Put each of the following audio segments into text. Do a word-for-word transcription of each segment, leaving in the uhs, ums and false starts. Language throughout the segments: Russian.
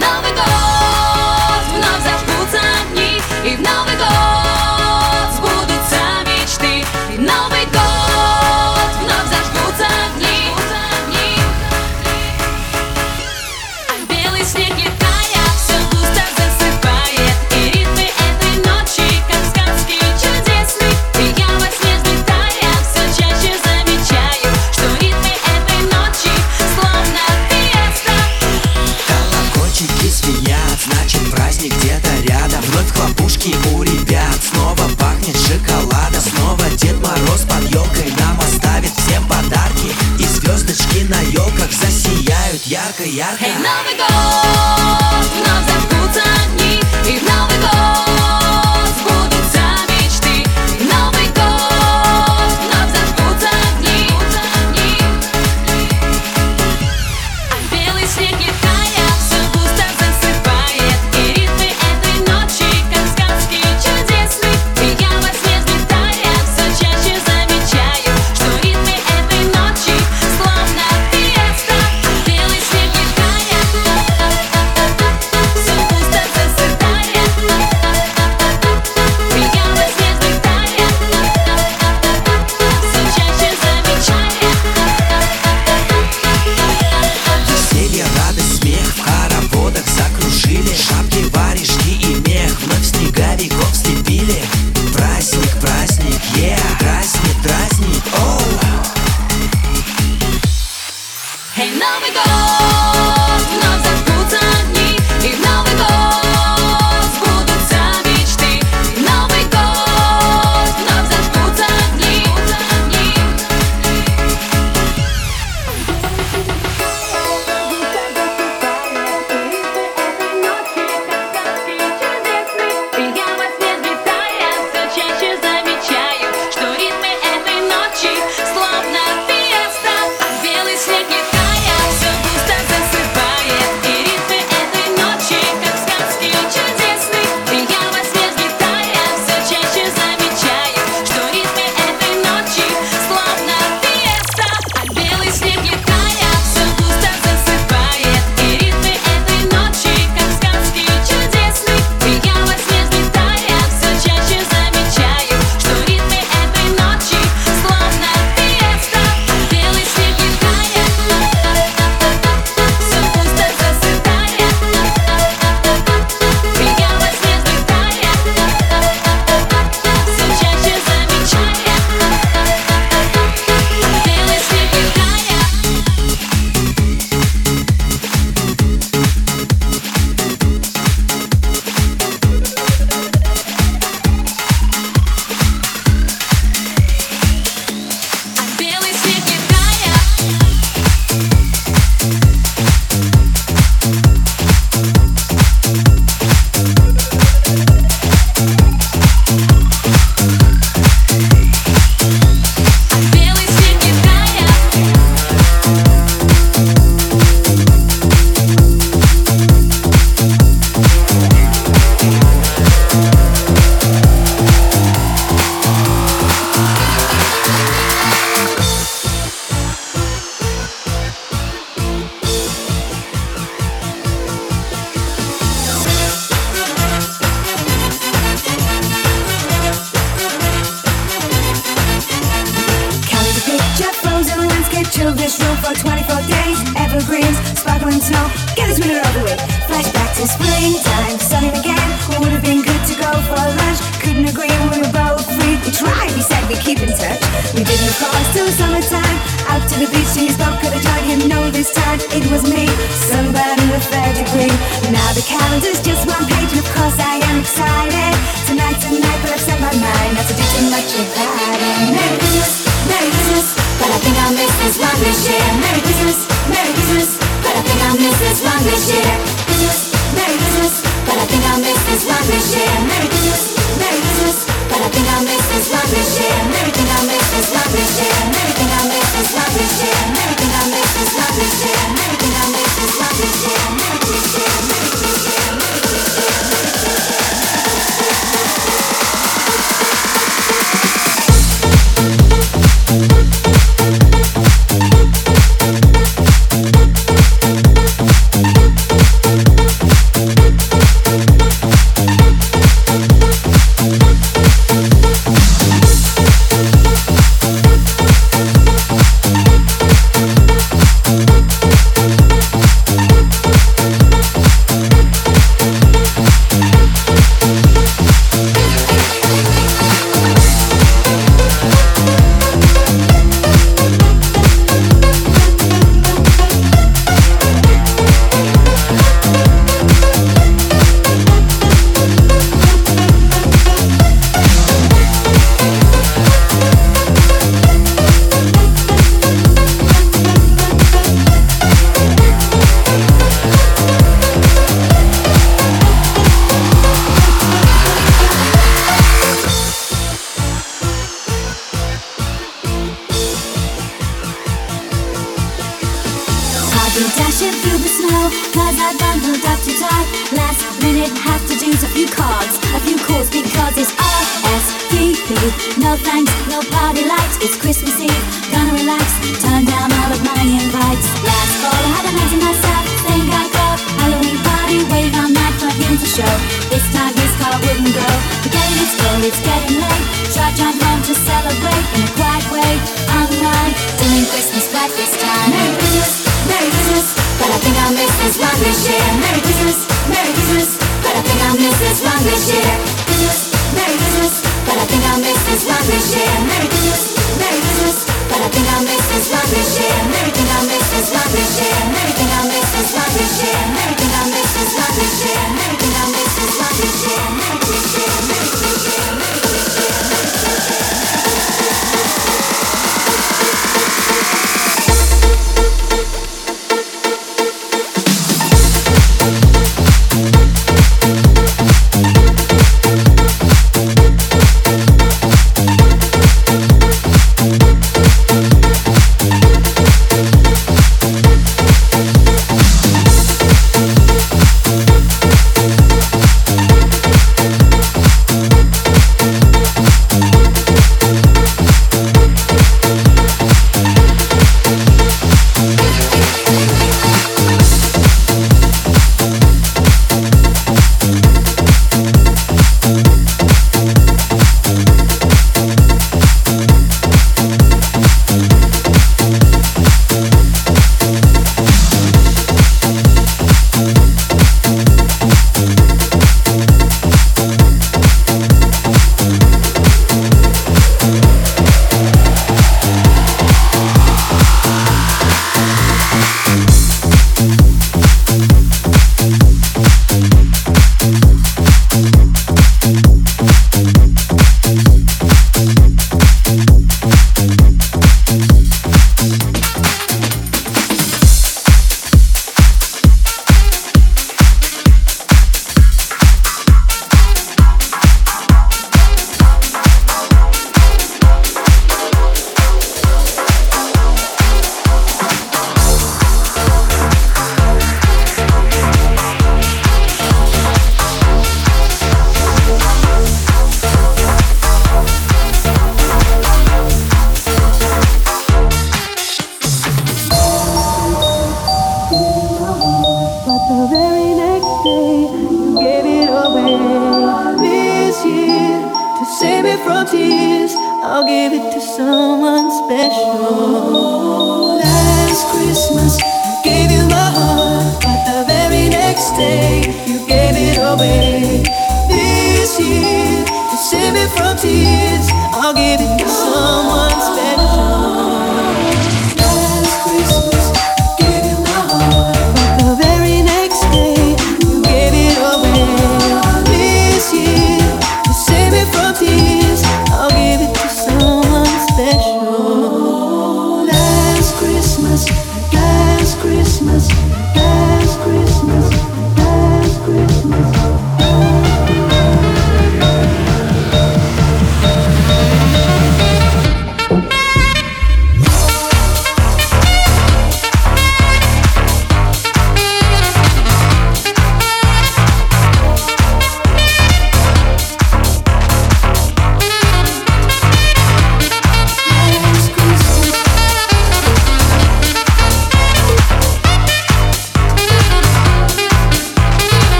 Новый год, вновь зажгутся огни, и в Новый год сбудутся мечты. И в Новый год вновь зажгутся огни, а белый снег летая все густо засыпает, и ритмы этой ночи, как сказки чудесны. И я во сне взлетая все чаще замечаю, что ритмы этой ночи словно фиеста. Колокольчики звенят, значит праздник где-то рядом. Вновь хлопушки у ребят, снова пахнет шоколадом. Снова Дед Мороз под елкой нам оставит всем подарки, и звездочки на елках засияют ярко-ярко. Эй, Новый год, вновь зажгутся огни, и в Новый год сбудутся мечты. И в Новый год вновь зажгутся огни, а белый снег летая все густо засыпает, и ритмы этой ночи, как сказки чудесны. И я во сне взлетая все чаще замечаю, что ритмы этой ночи словно фиеста. А белый снег летая все густо засыпает, и я во сне взлетая все чаще замечаю. Веселье, радость, смех в хороводах закружили. Шапки, варежки и мех вновь снеговиков слепили. Праздник, праздник, е, дразнит, дразнит, оу. Эй, Новый год, вновь зажгутся огни, и в Новый год сбудутся мечты. И в Новый год вновь зажгутся огни, и я во сне взлетая все чаще замечаю, что ритмы этой ночи словно фиеста. А белый снег летая все густо засыпает, и ритмы этой ночи, как сказки чудесны. И я во сне взлетая все чаще замечаю, что ритмы этой ночи словно фиеста. А белый снег летая все густо засыпает, и ритмы этой ночи, как сказки чудесны. И я во сне взлетая все чаще замечаю, что ритмы этой ночи словно фиеста. А белый снег летая все густо засыпает, и я во сне взлетая все чаще замечаю, белый снег летая. Белый снег летая. Белый снег летая. Counted the picture, frozen landscape, chilled this room for twenty-four days. Evergreens, sparkling snow, get this winter over with. Flashback to springtime, sunny again. What would have been good to go for lunch? Couldn't agree, we were both free. We tried, we said we keep in touch. We didn't of course till summertime. Out to the beach, and you spoke of the joy. You know this time it was me, somebody with third degree. Now the calendar's just one page, and of course I am excited. Tonight, tonight, but I've set my mind not to do too much of that. Merry Christmas, Merry Christmas, but I think I'll miss this one this year. Merry Christmas, Merry Christmas, but I think I'll miss this one this year. Christmas, Merry Christmas, but I think I'll miss this one this year. Merry Christmas, Merry Christmas, but I think I'll miss this one this year. Everything I'll miss this one this year. Everything I'll miss this one this year. Everything I'll miss this one this year. Everything I'll miss this one this year. Everything I'll miss this one this year. huddled up too tight. Last minute, have to do a few cards, a few chords because it's R S V P. No thanks, no party lights. It's Christmas Eve, gonna relax. Turn down all of my invites. Last fall, I had a night to myself. Think I got Halloween party, waiting all night for him to show. This time his car wouldn't go. The game is cold, it's getting late. Try drive home to celebrate in a quiet way. I'm not doing Christmas right this time. Merry Christmas, Merry Christmas, but I think I'll miss this one this year. Merry Christmas, Merry Christmas, but I think I'll miss this one this year. Christmas, Merry Christmas, but I think I'll miss this one this year. Merry Christmas, Merry Christmas, but I think I'll miss this one this year. Merry think I'll miss this one this year. Merry think I'll miss this one this year. Merry think I'll miss this one this year. Merry think I'll miss this one this year. Merry this year, Merry this year, Merry this year, Merry this year.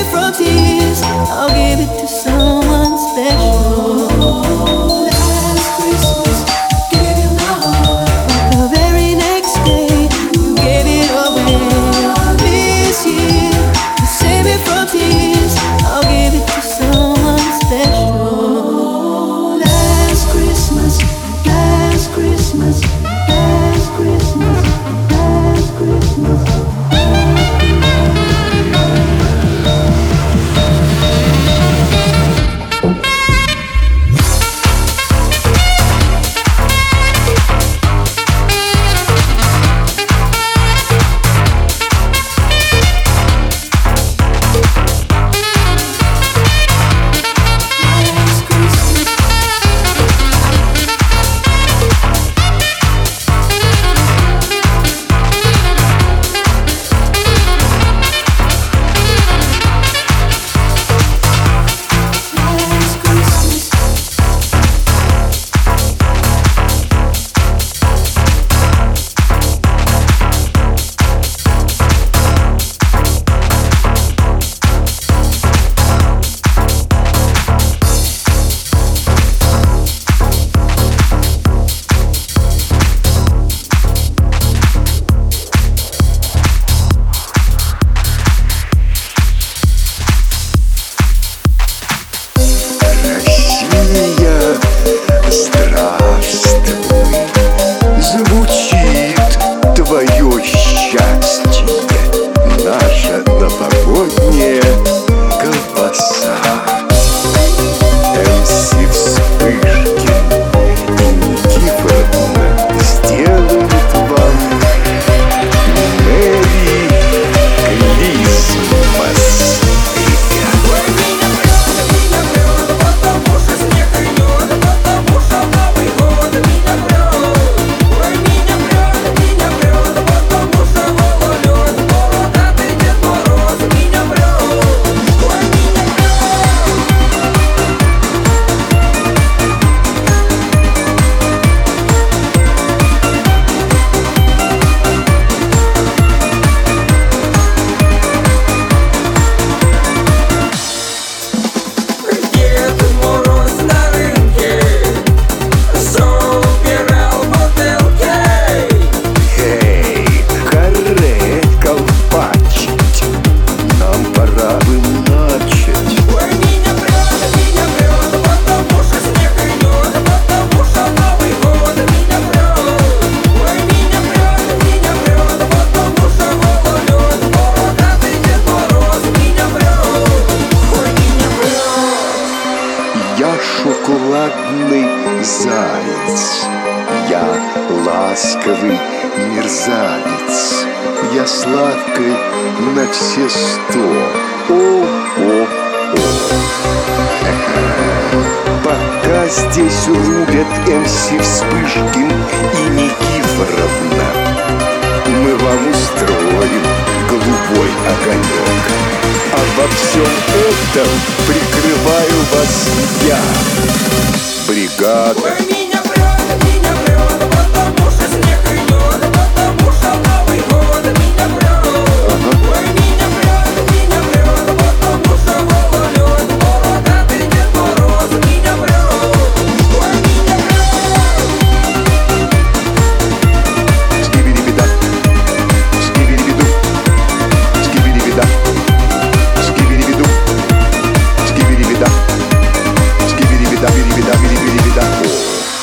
me from tears, I'll give it to someone special. Last Christmas, gave you my heart, but the very next day, you gave it away. This year, you save me from tears, I'll give it to someone special. Last Christmas, last Christmas, last Christmas, last Christmas. Шоколадный заяц, я ласковый мерзавец, я сладкой на все сто. О-о-о. Пока здесь рубят эм си Вспышкин и Никифоровна, мы вам устроим голубой огонек. А во всем этом прикрываю вас я, бригада. Ой, меня прет, меня прет, потому что снег идет, потому что Новый год меня прет. Ой, меня прет, меня прет, потому что гололед, бородатый Дед Мороз меня прет. Ой, меня прет. Скибиди-бида, скибиди-биду, скибиди-бида, скибиди-биду, скибиди-бида, скибиди-бида, биди-бида, биди-бида.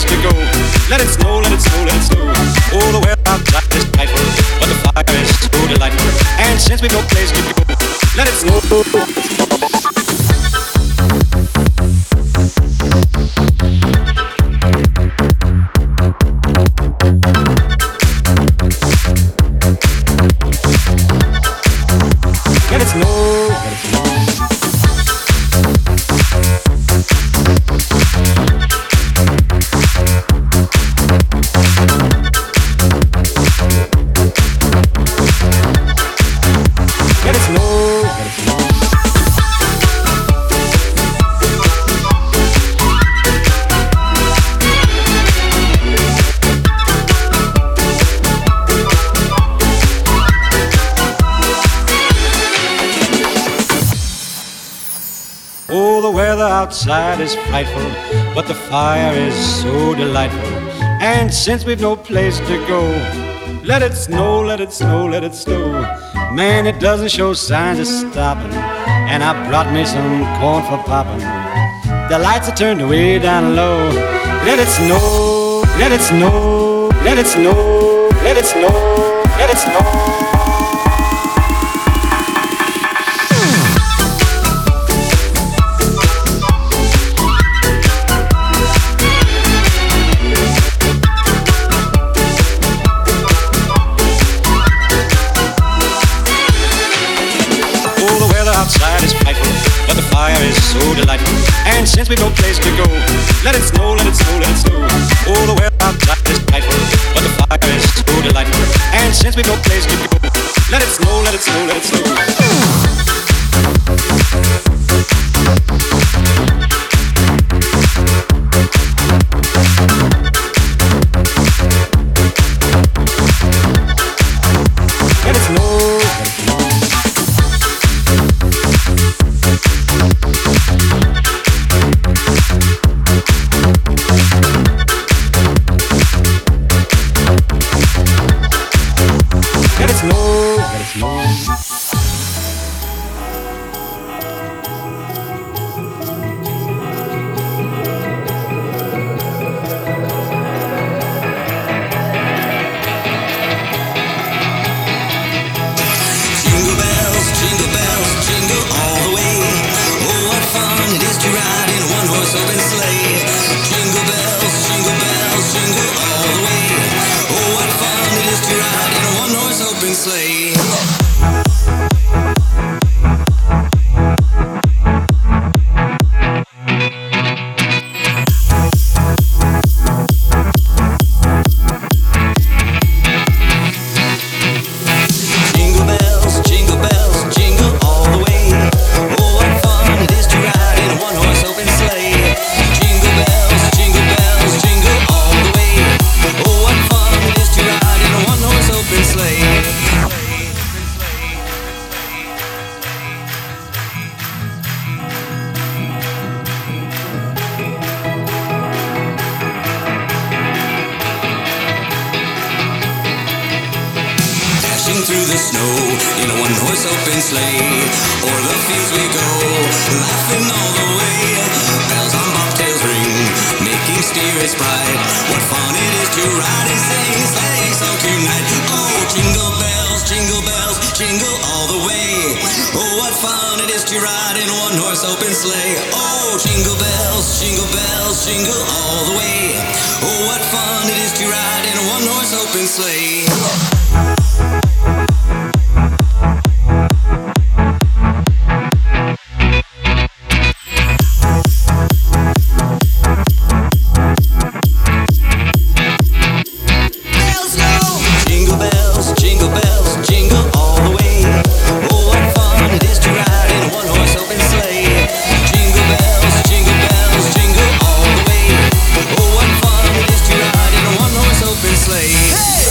to go. Let it snow, let it snow, let it snow. Oh, the weather outside is frightful, but the fire is so delightful. And since we've no place to go, let it snow. Let it snow, let it snow. Oh, the weather outside is frightful, but the fire is so delightful. And since we've no place to go, let it snow, let it snow, let it snow. Man, it doesn't show signs of stopping. And I brought me some corn for popping. The lights are turned way down low. Let it snow, let it snow, let it snow, let it snow, let it snow. Outside is frightful, but the fire is so delightful. And since we've no place to go, let it snow, let it snow, let it snow. Oh, the weather outside is frightful, but the fire is so delightful. And since we've no place to go, let it snow, let it snow, let it snow. Let it snow, let it snow. Let it snow, let it snow. Jingle bells, jingle bells, jingle all the way. Oh, what fun it is to ride in a one-horse open sleigh. Jingle bells, jingle bells, jingle all the way. Oh, what fun it is to ride in a one-horse open sleigh. Jingle bells, jingle bells, jingle all the way. Oh, what fun it is to ride in a one-horse open sleigh. Jingle bells, jingle bells, jingle all the way. Oh, what fun it is to ride in a one-horse open sleigh. Dashing through the snow in a one-horse open sleigh. O'er the fields we go, laughing all the way. Bells on bobtails ring, making steer bright. What fun it is to ride and sing a sleigh song tonight. Oh, jingle bells, jingle bells, jingle all the way. Oh, what fun it is to ride in a one-horse open sleigh. Oh, jingle bells, jingle bells, jingle all the way. Oh, what fun it is to ride in a one-horse open sleigh. Jingle bells, jingle bells, jingle all the way. Oh, what fun it is to ride in a one-horse open sleigh. Jingle bells, jingle bells, jingle all the way. Oh, what fun it is to ride in a one-horse open sleigh.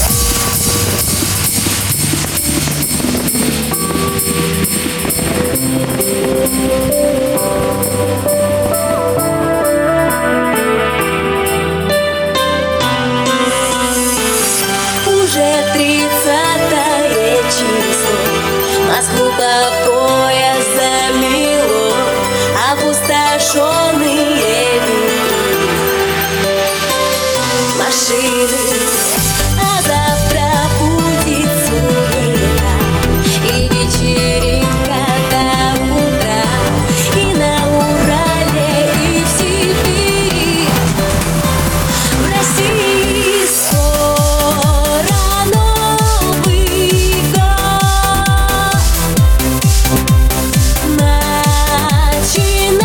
Уже тридцатое число, Москву по пояс замело, опустошенные ветры. машины. А завтра будет суета и вечеринка до утра. И на Урале, и в Сибири, в России скоро Новый год.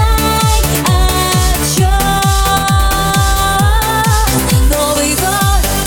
Начинай отсчет. Новый год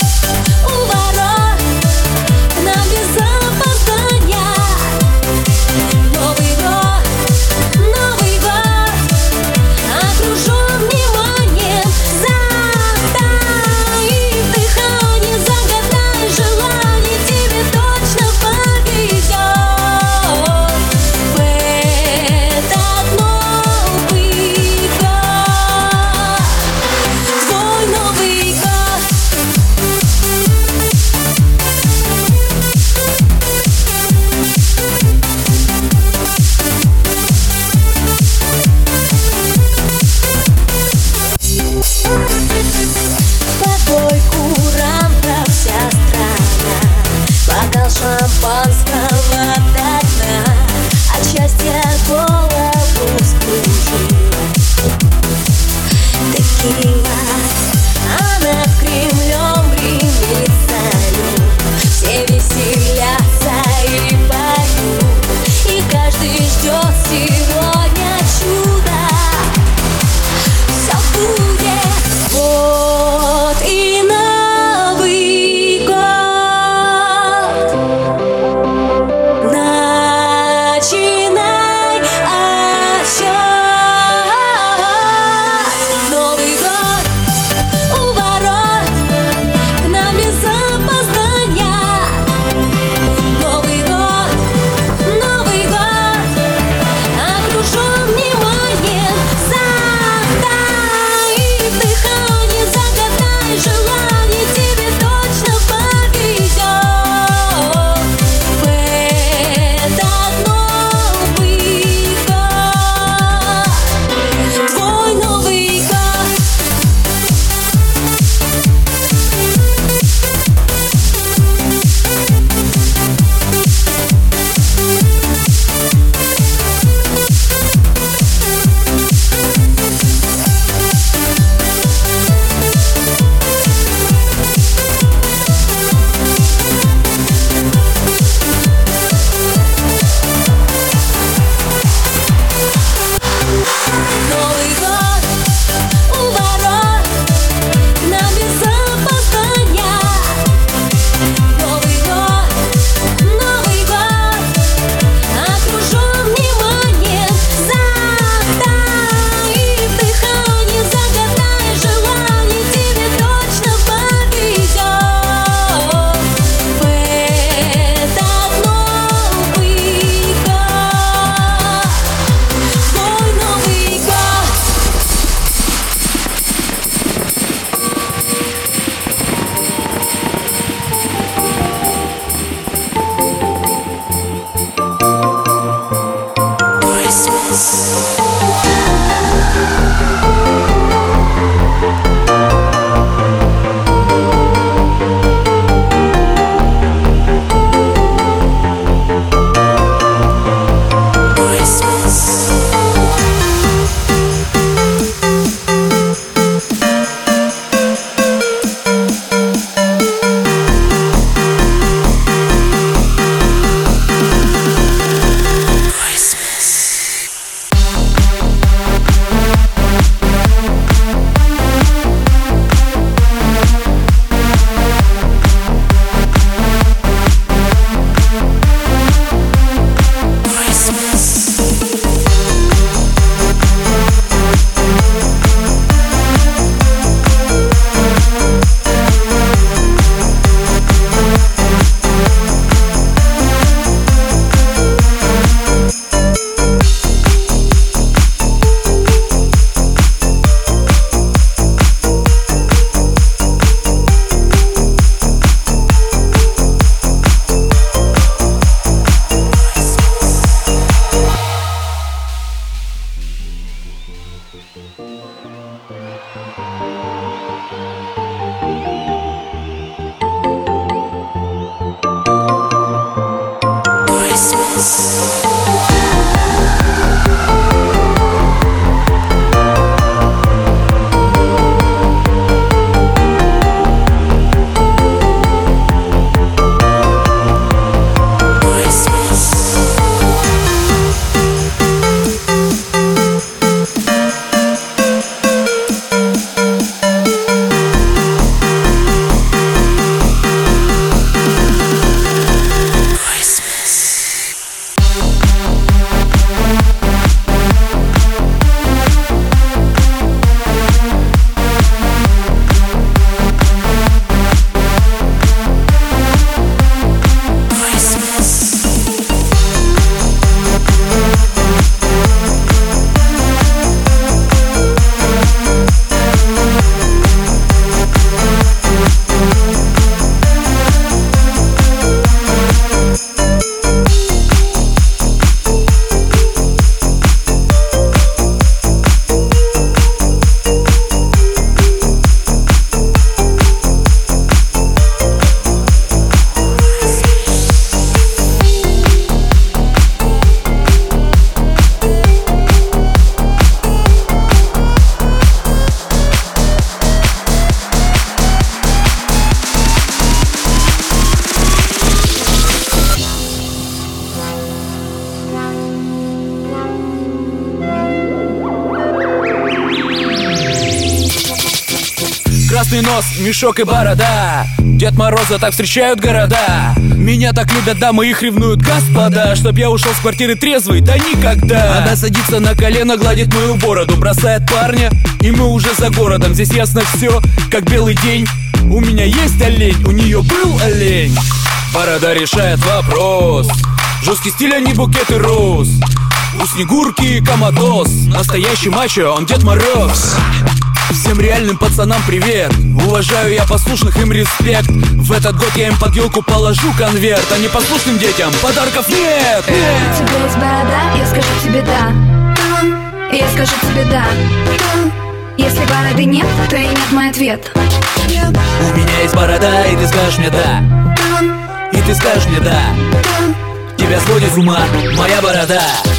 пышный нос, мешок и борода. Дед Мороза так встречают города. Меня так любят дамы, их ревнуют господа. Чтоб я ушел с квартиры трезвый, да никогда. Она садится на колено, гладит мою бороду, бросает парня, и мы уже за городом. Здесь ясно все, как белый день. У меня есть олень, у нее был олень. Борода решает вопрос. Жесткий стиль, а не букеты роз. У Снегурки коматоз. Настоящий мачо, он Дед Мороз. Всем реальным пацанам привет. Уважаю я послушных, им респект. В этот год я им под елку положу конверт. А непослушным детям подарков нет, нет. У тебя есть борода, я скажу тебе да. Я скажу тебе да. Если бороды нет, то и нет мой ответ. У меня есть борода, и ты скажешь мне да. И ты скажешь мне да. Тебя сводит с ума моя борода.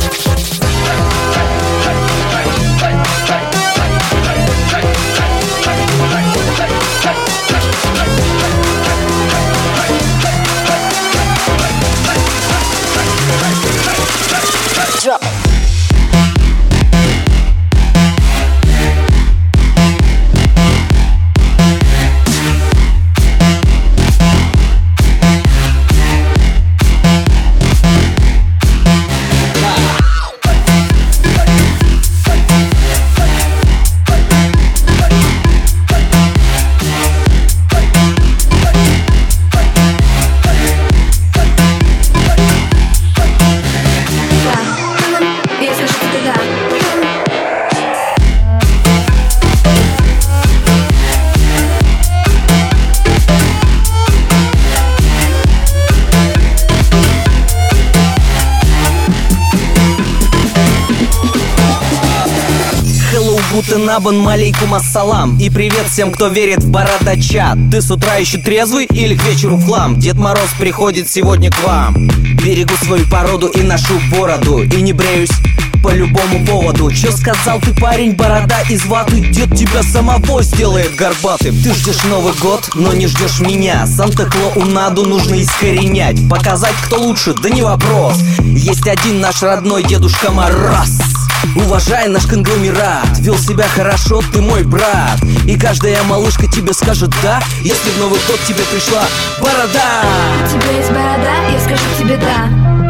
Гутен абен, алейкум ассалам. И привет всем, кто верит в бородача. Ты с утра еще трезвый или к вечеру в хлам? Дед Мороз приходит сегодня к вам. Берегу свою породу и ношу бороду. И не бреюсь по любому поводу. Че сказал ты, парень, борода из ваты? Дед тебя самого сделает горбатым. Ты ждешь Новый год, но не ждешь меня. Санта-Клаунаду нужно искоренять. Показать, кто лучше, да не вопрос. Есть один наш родной Дедушка Мороз. Уважай наш конгломерат, вел себя хорошо, ты мой брат. И каждая малышка тебе скажет да, если в Новый год тебе пришла борода. У тебя есть борода, я скажу тебе да.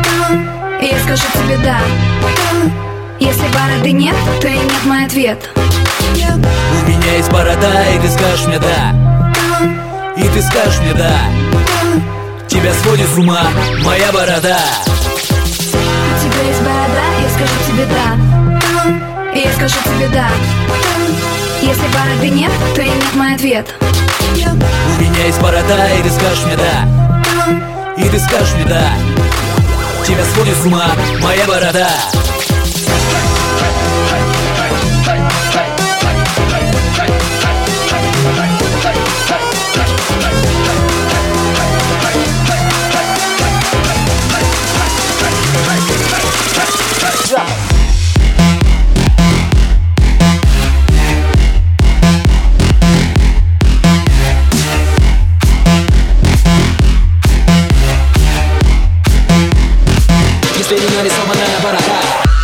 Я скажу тебе да. Если бороды нет, то и нет мой ответ. У меня есть борода, и ты скажешь мне да. И ты скажешь мне да. Тебя сводит с ума моя борода. У тебя есть борода, я скажу тебе да. Я скажу тебе да. Если бороды нет, то и нет мой ответ. У меня есть борода, и ты скажешь мне да. И ты скажешь мне да. Тебя сводит с ума моя борода. Если не нарисованная борода.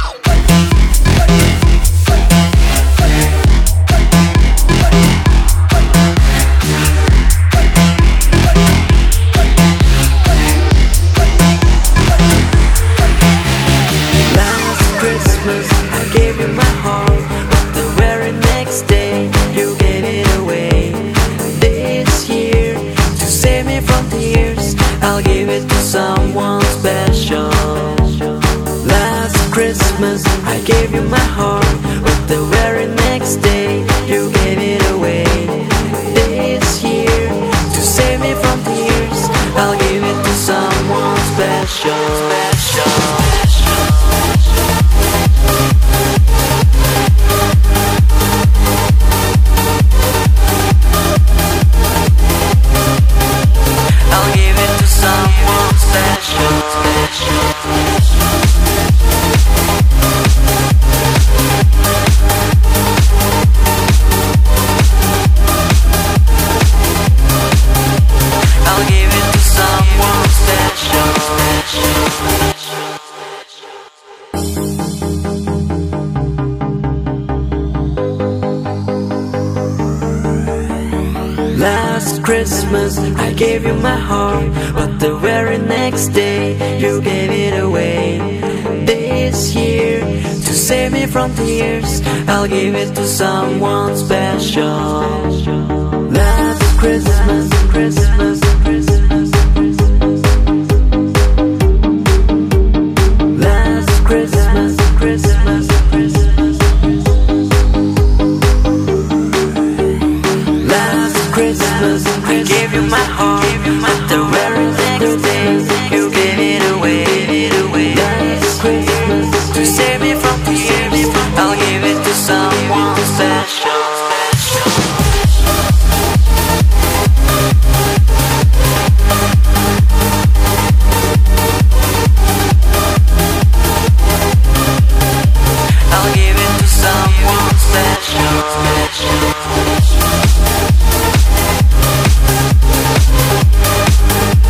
Last Christmas I gave you my heart, but the very next day you gave it away. This year, to save me from tears, I'll give it to someone special. Last Christmas I gave you my heart, but the very next day you gave it away. This year, to save me from tears, I'll give it to someone special. Special. I'll give it to someone special. Last Christmas I gave you my heart, but the very next day you gave it away. This year, to save me from tears, I'll give it to someone special. Last Christmas, Christmas, Christmas. Last Christmas, Christmas, Christmas. Last Christmas, I gave you my heart, but the very next day you gave it away. Last Christmas, to save me from tears, I'll give it to someone special. I'll give it to someone special, special.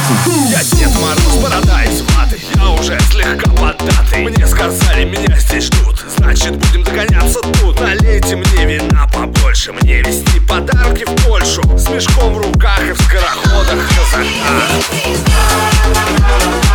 Я Дед Мороз, борода из ваты, я уже слегка поддатый. Мне сказали, меня здесь ждут, значит будем догоняться тут. Налейте мне вина побольше, мне везти подарки в Польшу, с мешком в руках и в скороходах казахах.